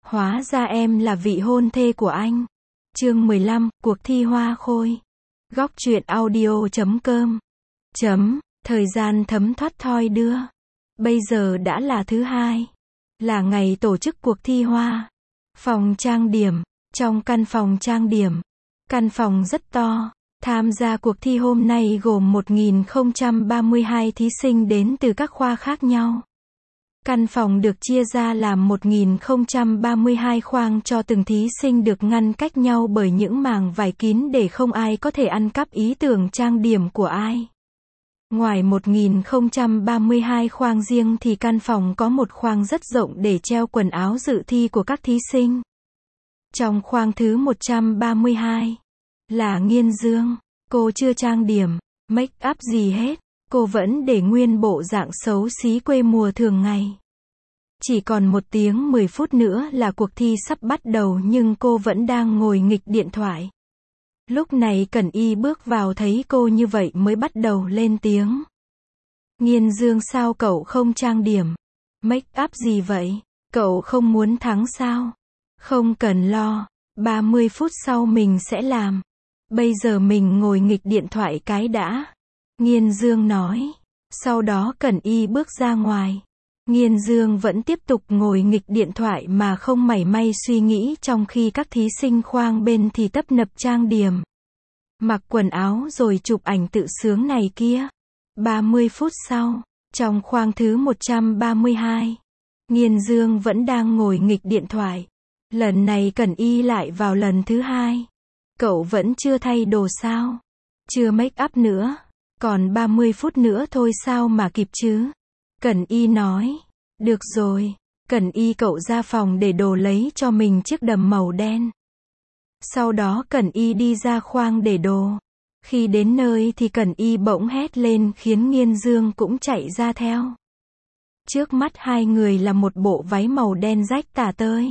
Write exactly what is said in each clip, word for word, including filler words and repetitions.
Hóa ra em là vị hôn thê của anh. Chương mười lăm, cuộc thi hoa khôi. Góc truyện audio chấm com. Chấm, thời gian thấm thoát thoi đưa. Bây giờ đã là thứ hai. Là ngày tổ chức cuộc thi hoa. Phòng trang điểm. Trong căn phòng trang điểm. Căn phòng rất to. Tham gia cuộc thi hôm nay gồm một nghìn không trăm ba mươi hai thí sinh đến từ các khoa khác nhau. Căn phòng được chia ra làm một nghìn không trăm ba mươi hai khoang cho từng thí sinh được ngăn cách nhau bởi những màng vải kín để không ai có thể ăn cắp ý tưởng trang điểm của ai. Ngoài một nghìn không trăm ba mươi hai khoang riêng thì căn phòng có một khoang rất rộng để treo quần áo dự thi của các thí sinh. Trong khoang thứ một trăm ba mươi hai là Nghiên Dương. Cô chưa trang điểm, make up gì hết. Cô vẫn để nguyên bộ dạng xấu xí quê mùa thường ngày. Chỉ còn một tiếng mười phút nữa là cuộc thi sắp bắt đầu nhưng cô vẫn đang ngồi nghịch điện thoại. Lúc này Cẩn Y bước vào thấy cô như vậy mới bắt đầu lên tiếng. Nghiên Dương, sao cậu không trang điểm? Make up gì vậy? Cậu không muốn thắng sao? Không cần lo, ba mươi phút sau mình sẽ làm. Bây giờ mình ngồi nghịch điện thoại cái đã. Nghiên Dương nói. Sau đó Cẩn Y bước ra ngoài. Nghiên Dương vẫn tiếp tục ngồi nghịch điện thoại mà không mảy may suy nghĩ, trong khi các thí sinh khoang bên thì tấp nập trang điểm. Mặc quần áo rồi chụp ảnh tự sướng này kia. ba mươi phút sau, trong khoang thứ một trăm ba mươi hai, Nghiên Dương vẫn đang ngồi nghịch điện thoại. Lần này Cẩn Y lại vào lần thứ hai. Cậu vẫn chưa thay đồ sao? Chưa make up nữa. Còn ba mươi phút nữa thôi sao mà kịp chứ? Cẩn Y nói. Được rồi. Cẩn Y, cậu ra phòng để đồ lấy cho mình chiếc đầm màu đen. Sau đó Cẩn Y đi ra khoang để đồ. Khi đến nơi thì Cẩn Y bỗng hét lên khiến Nghiên Dương cũng chạy ra theo. Trước mắt hai người là một bộ váy màu đen rách tả tơi.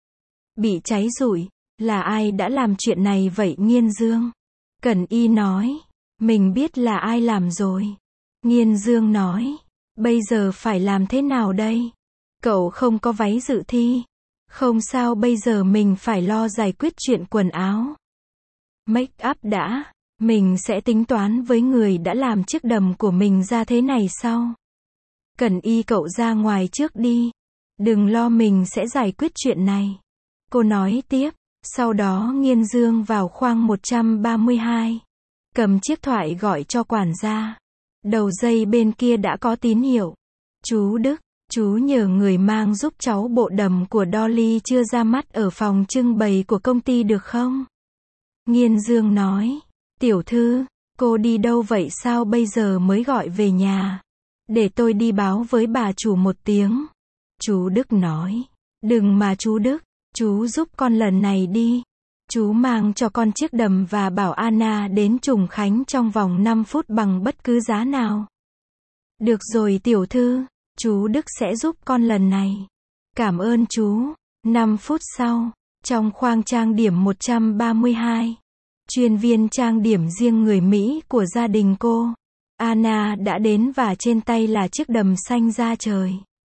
Bị cháy rụi. Là ai đã làm chuyện này vậy Nghiên Dương? Cẩn Y nói. Mình biết là ai làm rồi. Nghiên Dương nói. Bây giờ phải làm thế nào đây? Cậu không có váy dự thi. Không sao, bây giờ mình phải lo giải quyết chuyện quần áo. Make up đã. Mình sẽ tính toán với người đã làm chiếc đầm của mình ra thế này sau. Cẩn Y, cậu ra ngoài trước đi. Đừng lo, mình sẽ giải quyết chuyện này. Cô nói tiếp. Sau đó Nghiên Dương vào khoang một trăm ba mươi hai. Cầm chiếc thoại gọi cho quản gia. Đầu dây bên kia đã có tín hiệu. Chú Đức, chú nhờ người mang giúp cháu bộ đầm của Dolly chưa ra mắt ở phòng trưng bày của công ty được không? Nghiên Dương nói. Tiểu thư, cô đi đâu vậy, sao bây giờ mới gọi về nhà? Để tôi đi báo với bà chủ một tiếng. Chú Đức nói. Đừng mà chú Đức, chú giúp con lần này đi. Chú mang cho con chiếc đầm và bảo Anna đến Trùng Khánh trong vòng năm phút bằng bất cứ giá nào. Được rồi tiểu thư, chú Đức sẽ giúp con lần này. Cảm ơn chú. năm phút sau, trong khoang trang điểm một trăm ba mươi hai, chuyên viên trang điểm riêng người Mỹ của gia đình cô, Anna đã đến và trên tay là chiếc đầm xanh da trời.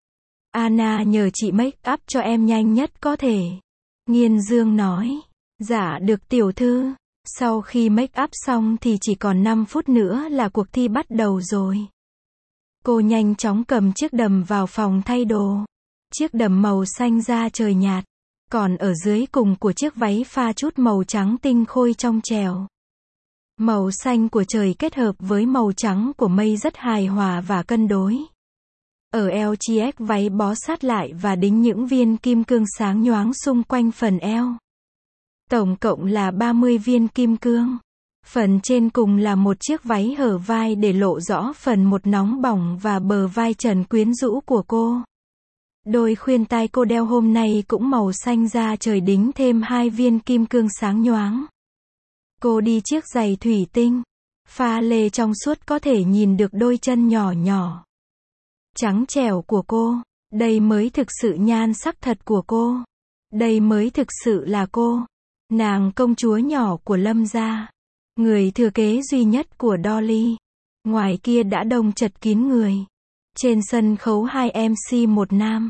Anna, nhờ chị make up cho em nhanh nhất có thể. Nghiên Dương nói. Dạ được tiểu thư. Sau khi make up xong thì chỉ còn năm phút nữa là cuộc thi bắt đầu rồi. Cô nhanh chóng cầm chiếc đầm vào phòng thay đồ. Chiếc đầm màu xanh da trời nhạt. Còn ở dưới cùng của chiếc váy pha chút màu trắng tinh khôi trong trẻo. Màu xanh của trời kết hợp với màu trắng của mây rất hài hòa và cân đối. Ở eo chiếc váy bó sát lại và đính những viên kim cương sáng nhoáng xung quanh phần eo. Tổng cộng là ba mươi viên kim cương. Phần trên cùng là một chiếc váy hở vai để lộ rõ phần một nóng bỏng và bờ vai trần quyến rũ của cô. Đôi khuyên tai cô đeo hôm nay cũng màu xanh da trời đính thêm hai viên kim cương sáng nhoáng. Cô đi chiếc giày thủy tinh. Pha lê trong suốt có thể nhìn được đôi chân nhỏ nhỏ. Trắng trẻo của cô. Đây mới thực sự nhan sắc thật của cô. Đây mới thực sự là cô. Nàng công chúa nhỏ của Lâm gia. Người thừa kế duy nhất của Dolly. Ngoài kia đã đông chật kín người. Trên sân khấu hai em xê một nam.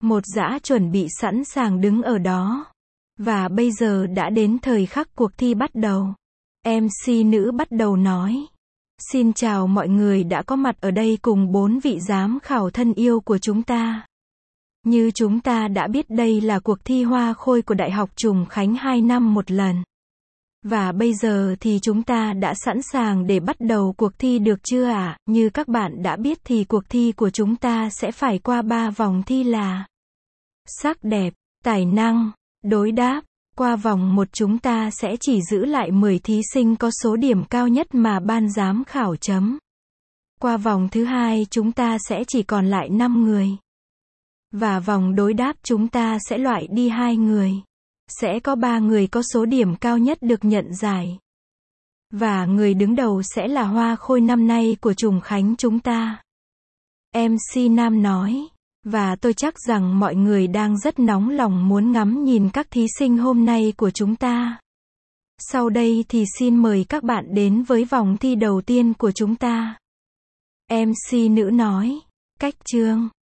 Một dã chuẩn bị sẵn sàng đứng ở đó. Và bây giờ đã đến thời khắc cuộc thi bắt đầu. em xê nữ bắt đầu nói. Xin chào mọi người đã có mặt ở đây cùng bốn vị giám khảo thân yêu của chúng ta. Như chúng ta đã biết đây là cuộc thi Hoa Khôi của Đại học Trùng Khánh hai năm một lần. Và bây giờ thì chúng ta đã sẵn sàng để bắt đầu cuộc thi được chưa ạ? À? Như các bạn đã biết thì cuộc thi của chúng ta sẽ phải qua ba vòng thi là sắc đẹp, tài năng, đối đáp. Qua vòng một chúng ta sẽ chỉ giữ lại mười thí sinh có số điểm cao nhất mà ban giám khảo chấm. Qua vòng thứ hai chúng ta sẽ chỉ còn lại năm người. Và vòng đối đáp chúng ta sẽ loại đi hai người. Sẽ có ba người có số điểm cao nhất được nhận giải. Và người đứng đầu sẽ là Hoa Khôi năm nay của Trùng Khánh chúng ta. em xê Nam nói. Và tôi chắc rằng mọi người đang rất nóng lòng muốn ngắm nhìn các thí sinh hôm nay của chúng ta. Sau đây thì xin mời các bạn đến với vòng thi đầu tiên của chúng ta. em xê nữ nói. Cách chương.